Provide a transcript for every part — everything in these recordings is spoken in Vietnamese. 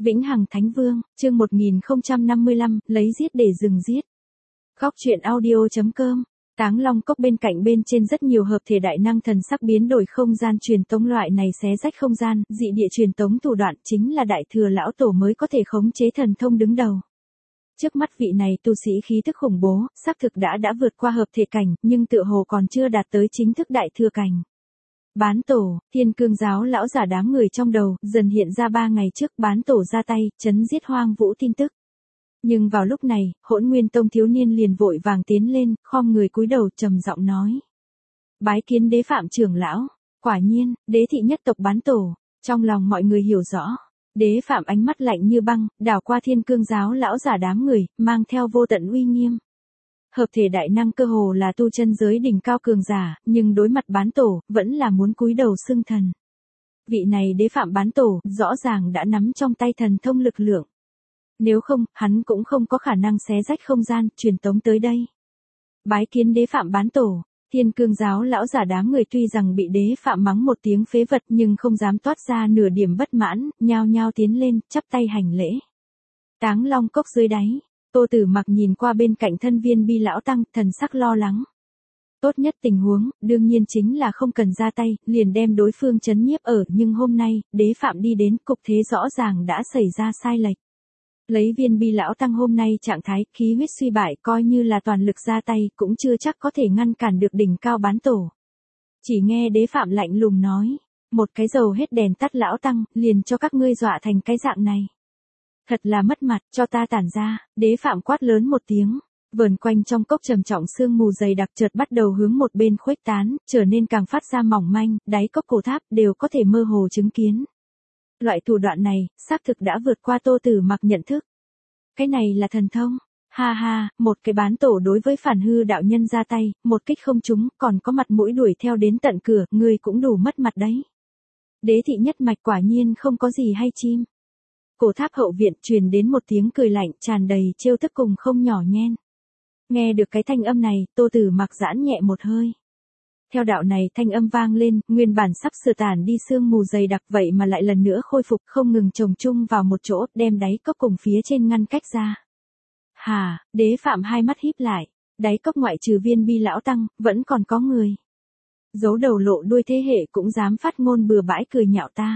Vĩnh Hằng Thánh Vương, chương 1055, lấy giết để dừng giết. Góc truyện audio.com. Táng Long Cốc bên cạnh bên trên rất nhiều hợp thể đại năng thần sắc biến đổi không gian truyền tống, loại này xé rách không gian, dị địa truyền tống thủ đoạn chính là đại thừa lão tổ mới có thể khống chế thần thông đứng đầu. Trước mắt vị này tu sĩ khí thức khủng bố, xác thực đã vượt qua hợp thể cảnh, nhưng tựa hồ còn chưa đạt tới chính thức đại thừa cảnh. Bán tổ, Thiên Cương giáo lão giả đám người trong đầu, dần hiện ra 3 ngày trước bán tổ ra tay, chấn giết Hoang Vũ tin tức. Nhưng vào lúc này, Hỗn Nguyên Tông thiếu niên liền vội vàng tiến lên, khom người cúi đầu trầm giọng nói. Bái kiến đế Phạm trưởng lão, quả nhiên, đế thị nhất tộc bán tổ, trong lòng mọi người hiểu rõ. Đế Phạm ánh mắt lạnh như băng, đảo qua Thiên Cương giáo lão giả đám người, mang theo vô tận uy nghiêm. Hợp thể đại năng cơ hồ là tu chân giới đỉnh cao cường giả, nhưng đối mặt bán tổ, vẫn là muốn cúi đầu xưng thần. Vị này đế Phạm bán tổ, rõ ràng đã nắm trong tay thần thông lực lượng. Nếu không, hắn cũng không có khả năng xé rách không gian, truyền tống tới đây. Bái kiến đế Phạm bán tổ, Thiên Cương giáo lão giả đám người tuy rằng bị đế Phạm mắng một tiếng phế vật nhưng không dám toát ra nửa điểm bất mãn, nhao nhao tiến lên, chắp tay hành lễ. Táng Long Cốc dưới đáy. Tô Tử Mặc nhìn qua bên cạnh thân Viên Bi lão tăng, thần sắc lo lắng. Tốt nhất tình huống, đương nhiên chính là không cần ra tay, liền đem đối phương trấn nhiếp ở, nhưng hôm nay, đế Phạm đi đến, cục thế rõ ràng đã xảy ra sai lệch. Lấy Viên Bi lão tăng hôm nay trạng thái, khí huyết suy bại, coi như là toàn lực ra tay, cũng chưa chắc có thể ngăn cản được đỉnh cao bán tổ. Chỉ nghe đế Phạm lạnh lùng nói, một cái dầu hết đèn tắt lão tăng, liền cho các ngươi dọa thành cái dạng này. Thật là mất mặt, cho ta tản ra, đế Phạm quát lớn một tiếng, vờn quanh trong cốc trầm trọng sương mù dày đặc chợt bắt đầu hướng một bên khuếch tán, trở nên càng phát ra mỏng manh, đáy cốc cổ tháp đều có thể mơ hồ chứng kiến. Loại thủ đoạn này, xác thực đã vượt qua Tô Tử Mặc nhận thức. Cái này là thần thông, ha ha, một cái bán tổ đối với phản hư đạo nhân ra tay, một kích không trúng, còn có mặt mũi đuổi theo đến tận cửa, người cũng đủ mất mặt đấy. Đế thị nhất mạch quả nhiên không có gì hay chim. Cổ tháp hậu viện truyền đến một tiếng cười lạnh tràn đầy trêu tức cùng không nhỏ nhen. Nghe được cái thanh âm này, Tô Tử Mặc giãn nhẹ một hơi. Theo đạo này thanh âm vang lên, nguyên bản sắp sửa tản đi sương mù dày đặc vậy mà lại lần nữa khôi phục, không ngừng chồng chung vào một chỗ, đem đáy cốc cùng phía trên ngăn cách ra. Hà, đế Phạm hai mắt híp lại, đáy cốc ngoại trừ Viên Bi lão tăng, vẫn còn có người. Giấu đầu lộ đuôi thế hệ cũng dám phát ngôn bừa bãi cười nhạo ta.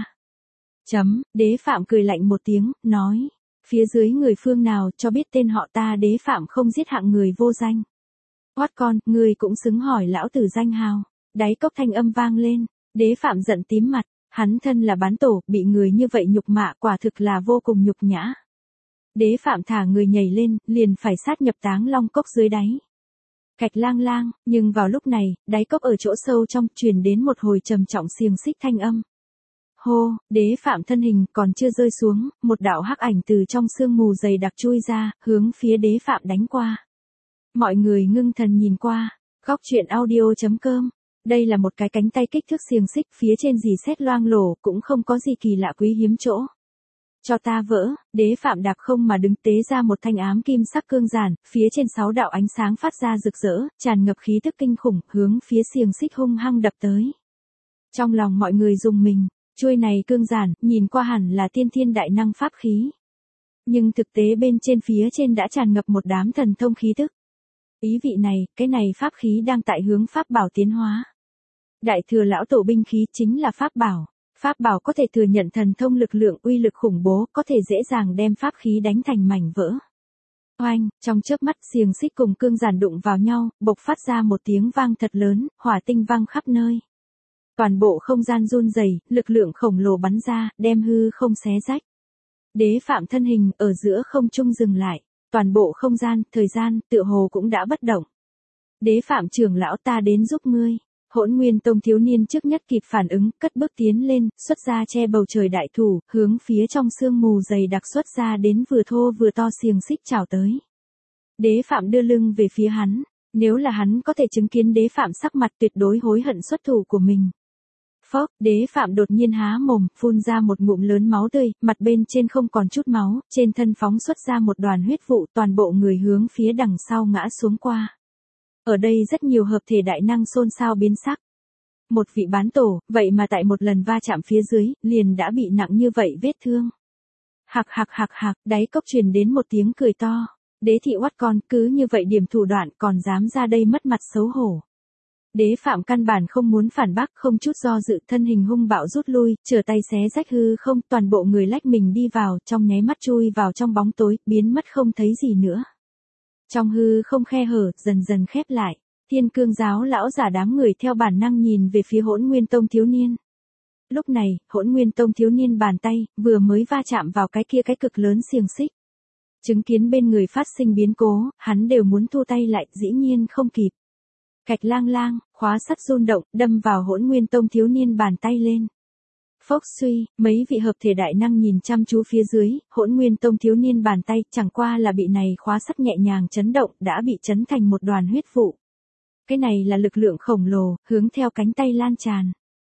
Đế Phạm cười lạnh một tiếng, nói, phía dưới người phương nào cho biết tên họ ta, đế Phạm không giết hạng người vô danh. Hoát con, ngươi cũng xứng hỏi lão tử danh hào. Đáy cốc thanh âm vang lên, đế Phạm giận tím mặt, hắn thân là bán tổ, bị người như vậy nhục mạ quả thực là vô cùng nhục nhã. Đế Phạm thả người nhảy lên, liền phải sát nhập Táng Long Cốc dưới đáy. Cạch lang lang, nhưng vào lúc này, đáy cốc ở chỗ sâu trong truyền đến một hồi trầm trọng xiềng xích thanh âm. Hô, đế Phạm thân hình còn chưa rơi xuống, một đạo hắc ảnh từ trong sương mù dày đặc chui ra, hướng phía đế Phạm đánh qua. Mọi người ngưng thần nhìn qua, góc truyện audio.com. Đây là một cái cánh tay kích thước xiềng xích, phía trên dì xét loang lổ, cũng không có gì kỳ lạ quý hiếm chỗ. Cho ta vỡ, đế Phạm đạp không mà đứng tế ra một thanh ám kim sắc cương giản, phía trên 6 đạo ánh sáng phát ra rực rỡ, tràn ngập khí tức kinh khủng, hướng phía xiềng xích hung hăng đập tới. Trong lòng mọi người rùng mình. Chuôi này cương giản, nhìn qua hẳn là tiên thiên đại năng pháp khí. Nhưng thực tế bên trên phía trên đã tràn ngập một đám thần thông khí tức. Ý vị này, cái này pháp khí đang tại hướng pháp bảo tiến hóa. Đại thừa lão tổ binh khí chính là pháp bảo. Pháp bảo có thể thừa nhận thần thông lực lượng uy lực khủng bố, có thể dễ dàng đem pháp khí đánh thành mảnh vỡ. Oanh, trong chớp mắt xiềng xích cùng cương giản đụng vào nhau, bộc phát ra một tiếng vang thật lớn, hỏa tinh vang khắp nơi. Toàn bộ không gian run rẩy, lực lượng khổng lồ bắn ra, đem hư không xé rách. Đế Phạm thân hình ở giữa không trung dừng lại, toàn bộ không gian, thời gian, tựa hồ cũng đã bất động. Đế Phạm trưởng lão, ta đến giúp ngươi. Hỗn Nguyên Tông thiếu niên trước nhất kịp phản ứng, cất bước tiến lên, xuất ra che bầu trời đại thủ, hướng phía trong sương mù dày đặc xuất ra đến vừa thô vừa to xiềng xích chào tới. Đế Phạm đưa lưng về phía hắn, nếu là hắn có thể chứng kiến đế Phạm sắc mặt tuyệt đối hối hận xuất thủ của mình. Phốc, đế Phạm đột nhiên há mồm, phun ra một ngụm lớn máu tươi, mặt bên trên không còn chút máu, trên thân phóng xuất ra một đoàn huyết vụ, toàn bộ người hướng phía đằng sau ngã xuống qua. Ở đây rất nhiều hợp thể đại năng xôn xao biến sắc. Một vị bán tổ, vậy mà tại một lần va chạm phía dưới, liền đã bị nặng như vậy vết thương. Hạc, đáy cốc truyền đến một tiếng cười to. Đế thị oắt con, cứ như vậy điểm thủ đoạn còn dám ra đây mất mặt xấu hổ. Đế Phạm căn bản không muốn phản bác, không chút do dự, thân hình hung bạo rút lui, trở tay xé rách hư không, toàn bộ người lách mình đi vào, trong nháy mắt chui vào trong bóng tối, biến mất không thấy gì nữa. Trong hư không khe hở, dần dần khép lại. Thiên Cương giáo lão giả đám người theo bản năng nhìn về phía Hỗn Nguyên Tông thiếu niên. Lúc này, Hỗn Nguyên Tông thiếu niên bàn tay, vừa mới va chạm vào cái cực lớn xiềng xích. Chứng kiến bên người phát sinh biến cố, hắn đều muốn thu tay lại, dĩ nhiên không kịp. Cạch lang lang, khóa sắt rung động, đâm vào Hỗn Nguyên Tông thiếu niên bàn tay lên. Phốc suy, mấy vị hợp thể đại năng nhìn chăm chú phía dưới, Hỗn Nguyên Tông thiếu niên bàn tay, chẳng qua là bị này khóa sắt nhẹ nhàng chấn động, đã bị chấn thành một đoàn huyết vụ. Cái này là lực lượng khổng lồ, hướng theo cánh tay lan tràn.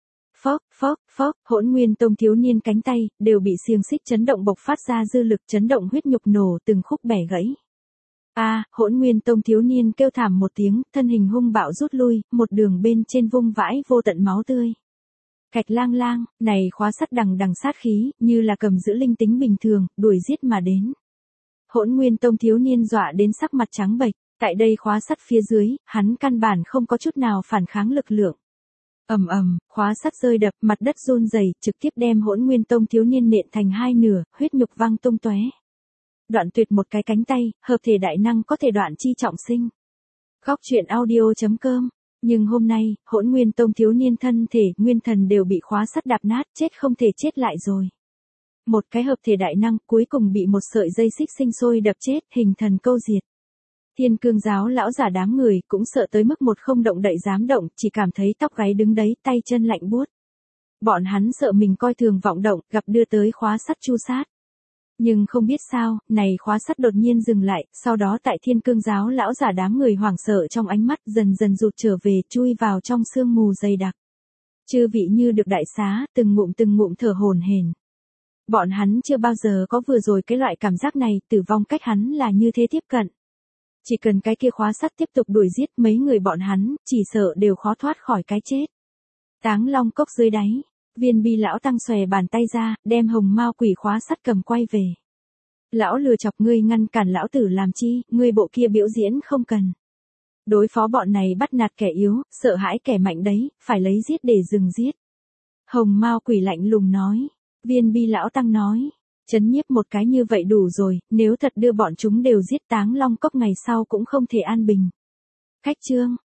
Phốc, Hỗn Nguyên Tông thiếu niên cánh tay, đều bị xiềng xích chấn động bộc phát ra dư lực chấn động huyết nhục nổ từng khúc bẻ gãy. Hỗn Nguyên Tông thiếu niên kêu thảm một tiếng, thân hình hung bạo rút lui, một đường bên trên vung vãi vô tận máu tươi. Cạch lang lang, này khóa sắt đằng sát khí, như là cầm giữ linh tính bình thường, đuổi giết mà đến. Hỗn Nguyên Tông thiếu niên dọa đến sắc mặt trắng bệch, tại đây khóa sắt phía dưới, hắn căn bản không có chút nào phản kháng lực lượng. Khóa sắt rơi đập, mặt đất run rẩy, trực tiếp đem Hỗn Nguyên Tông thiếu niên nện thành hai nửa, huyết nhục văng tung tóe. Đoạn tuyệt một cái cánh tay, hợp thể đại năng có thể đoạn chi trọng sinh. Góc truyện audio.com. Nhưng hôm nay, Hỗn Nguyên Tông thiếu niên thân thể, nguyên thần đều bị khóa sắt đạp nát, chết không thể chết lại rồi. Một cái hợp thể đại năng cuối cùng bị một sợi dây xích sinh sôi đập chết, hình thần câu diệt. Thiên Cương giáo lão giả đám người cũng sợ tới mức một không động đậy dám động, chỉ cảm thấy tóc gáy đứng đấy, tay chân lạnh buốt. Bọn hắn sợ mình coi thường vọng động, gặp đưa tới khóa sắt chu sát. Nhưng không biết sao, này khóa sắt đột nhiên dừng lại, sau đó tại Thiên Cương giáo lão giả đám người hoảng sợ trong ánh mắt dần dần rụt trở về, chui vào trong sương mù dày đặc. Chư vị như được đại xá, từng ngụm thở hổn hển. Bọn hắn chưa bao giờ có vừa rồi cái loại cảm giác này, tử vong cách hắn là như thế tiếp cận. Chỉ cần cái kia khóa sắt tiếp tục đuổi giết mấy người bọn hắn, chỉ sợ đều khó thoát khỏi cái chết. Táng Long cốc dưới đáy, Viên Bi lão tăng xòe bàn tay ra, đem hồng mao quỷ khóa sắt cầm quay về. Lão lừa chọc ngươi ngăn cản lão tử làm chi, ngươi bộ kia biểu diễn không cần. Đối phó bọn này bắt nạt kẻ yếu, sợ hãi kẻ mạnh đấy, phải lấy giết để dừng giết. Hồng mao quỷ lạnh lùng nói. Viên Bi lão tăng nói. Chấn nhiếp một cái như vậy đủ rồi, nếu thật đưa bọn chúng đều giết Táng Long cốc ngày sau cũng không thể an bình. Khách chương.